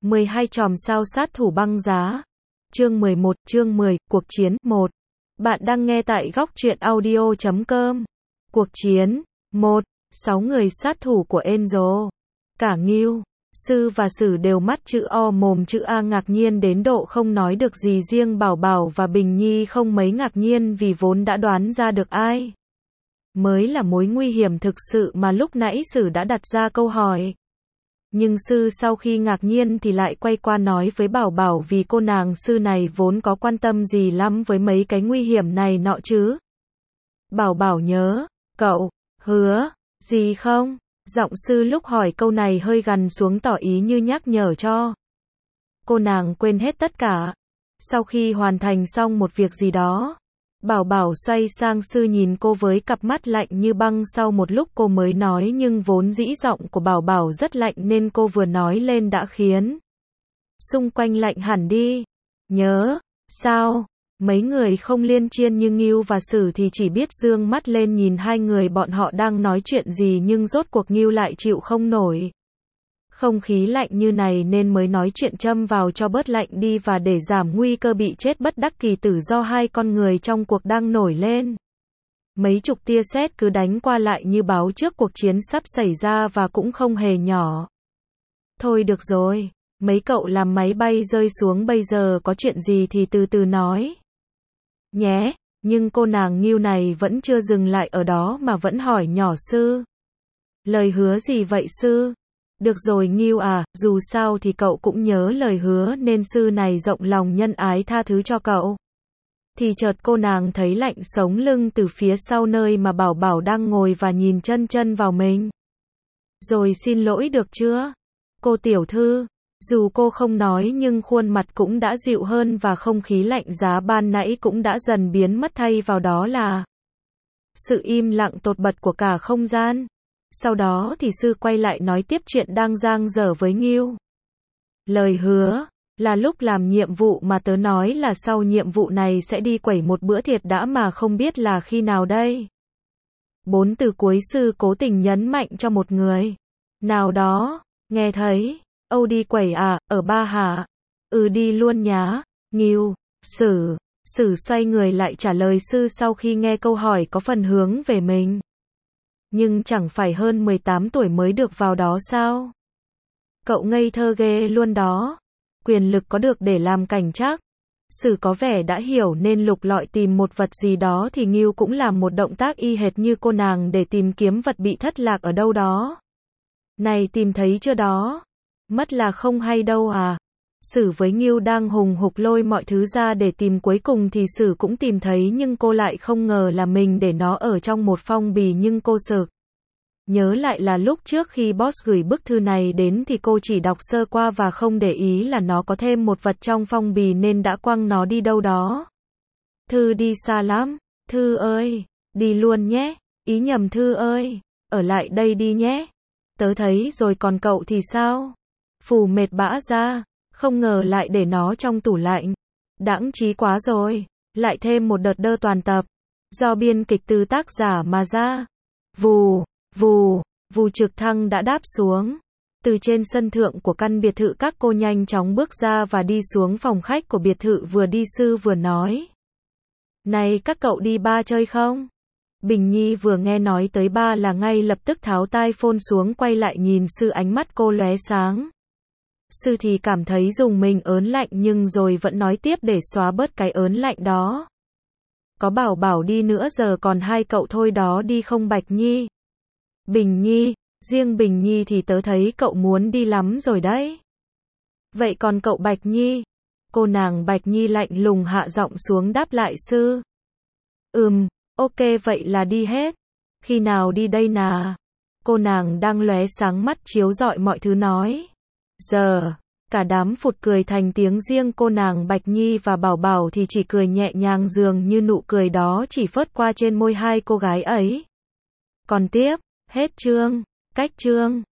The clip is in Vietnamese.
12 chòm sao sát thủ băng giá. Chương 11, chương 10, cuộc chiến 1. Bạn đang nghe tại góc truyện audio.com. Cuộc chiến 1. 6 người sát thủ của Angel. Cả Ngưu, Sư và Sử đều mắt chữ O mồm chữ A ngạc nhiên đến độ không nói được gì, riêng Bảo Bảo và Bình Nhi không mấy ngạc nhiên vì vốn đã đoán ra được ai mới là mối nguy hiểm thực sự mà lúc nãy Sử đã đặt ra câu hỏi. Nhưng Sư sau khi ngạc nhiên thì lại quay qua nói với Bảo Bảo vì cô nàng Sư này vốn có quan tâm gì lắm với mấy cái nguy hiểm này nọ chứ. Bảo Bảo nhớ, cậu, hứa, gì không? Giọng Sư lúc hỏi câu này hơi gằn xuống tỏ ý như nhắc nhở cho cô nàng quên hết tất cả. Sau khi hoàn thành xong một việc gì đó, Bảo Bảo xoay sang Sư nhìn cô với cặp mắt lạnh như băng, sau một lúc cô mới nói, nhưng vốn dĩ giọng của Bảo Bảo rất lạnh nên cô vừa nói lên đã khiến xung quanh lạnh hẳn đi. Nhớ, sao? Mấy người không liên chiên như Ngưu và Sử thì chỉ biết dương mắt lên nhìn hai người bọn họ đang nói chuyện gì, nhưng rốt cuộc Ngưu lại chịu không nổi không khí lạnh như này nên mới nói chuyện châm vào cho bớt lạnh đi và để giảm nguy cơ bị chết bất đắc kỳ tử do hai con người trong cuộc đang nổi lên. Mấy chục tia sét cứ đánh qua lại như báo trước cuộc chiến sắp xảy ra và cũng không hề nhỏ. Thôi được rồi, mấy cậu làm máy bay rơi xuống bây giờ có chuyện gì thì từ từ nói nhé. Nhưng cô nàng Ngưu này vẫn chưa dừng lại ở đó mà vẫn hỏi nhỏ Sư. Lời hứa gì vậy Sư? Được rồi Ngưu à, dù sao thì cậu cũng nhớ lời hứa nên Sư này rộng lòng nhân ái tha thứ cho cậu. Thì chợt cô nàng thấy lạnh sống lưng từ phía sau nơi mà Bảo Bảo đang ngồi và nhìn chân chân vào mình. Rồi xin lỗi được chưa? Cô tiểu thư. Dù cô không nói nhưng khuôn mặt cũng đã dịu hơn và không khí lạnh giá ban nãy cũng đã dần biến mất, thay vào đó là sự im lặng tột bật của cả không gian. Sau đó thì Sư quay lại nói tiếp chuyện đang dang dở với Ngưu. Lời hứa là lúc làm nhiệm vụ mà tớ nói là sau nhiệm vụ này sẽ đi quẩy một bữa thiệt đã, mà không biết là khi nào đây. 4 từ cuối Sư cố tình nhấn mạnh cho một người nào đó nghe thấy. Âu đi quẩy à, ở Ba hả? Ừ đi luôn nhá. Ngưu, Sử xoay người lại trả lời Sư sau khi nghe câu hỏi có phần hướng về mình. Nhưng chẳng phải hơn 18 tuổi mới được vào đó sao? Cậu ngây thơ ghê luôn đó. Quyền lực có được để làm cảnh chắc. Sử có vẻ đã hiểu nên lục lọi tìm một vật gì đó thì Ngưu cũng làm một động tác y hệt như cô nàng để tìm kiếm vật bị thất lạc ở đâu đó. Này tìm thấy chưa đó? Mất là không hay đâu à? Sử với Ngưu đang hùng hục lôi mọi thứ ra để tìm, cuối cùng thì Sử cũng tìm thấy, nhưng cô lại không ngờ là mình để nó ở trong một phong bì. Nhưng cô sực nhớ lại là lúc trước khi boss gửi bức thư này đến thì cô chỉ đọc sơ qua và không để ý là nó có thêm một vật trong phong bì nên đã quăng nó đi đâu đó. Thư đi xa lắm. Thư ơi, đi luôn nhé. Ý nhầm Thư ơi, ở lại đây đi nhé. Tớ thấy rồi, còn cậu thì sao? Phù mệt bã ra, không ngờ lại để nó trong tủ lạnh. Đãng trí quá rồi. Lại thêm một đợt đơ toàn tập do biên kịch từ tác giả mà ra. Vù, vù, vù, trực thăng đã đáp xuống từ trên sân thượng của căn biệt thự. Các cô nhanh chóng bước ra và đi xuống phòng khách của biệt thự, vừa đi Sư vừa nói. Này các cậu đi Ba chơi không? Bình Nhi vừa nghe nói tới Ba là ngay lập tức tháo tai phone xuống, quay lại nhìn Sư, ánh mắt cô lóe sáng. Sư thì cảm thấy rùng mình ớn lạnh nhưng rồi vẫn nói tiếp để xóa bớt cái ớn lạnh đó. Có Bảo Bảo đi nữa giờ còn hai cậu thôi đó, đi không Bạch Nhi? Bình Nhi, riêng Bình Nhi thì tớ thấy cậu muốn đi lắm rồi đấy. Vậy còn cậu Bạch Nhi? Cô nàng Bạch Nhi lạnh lùng hạ giọng xuống đáp lại Sư. Ok vậy là đi hết. Khi nào đi đây nà? Cô nàng đang lóe sáng mắt chiếu rọi mọi thứ nói. Giờ, cả đám phụt cười thành tiếng, riêng cô nàng Bạch Nhi và Bảo Bảo thì chỉ cười nhẹ nhàng, dường như nụ cười đó chỉ phớt qua trên môi hai cô gái ấy. Còn tiếp, hết chương, cách chương.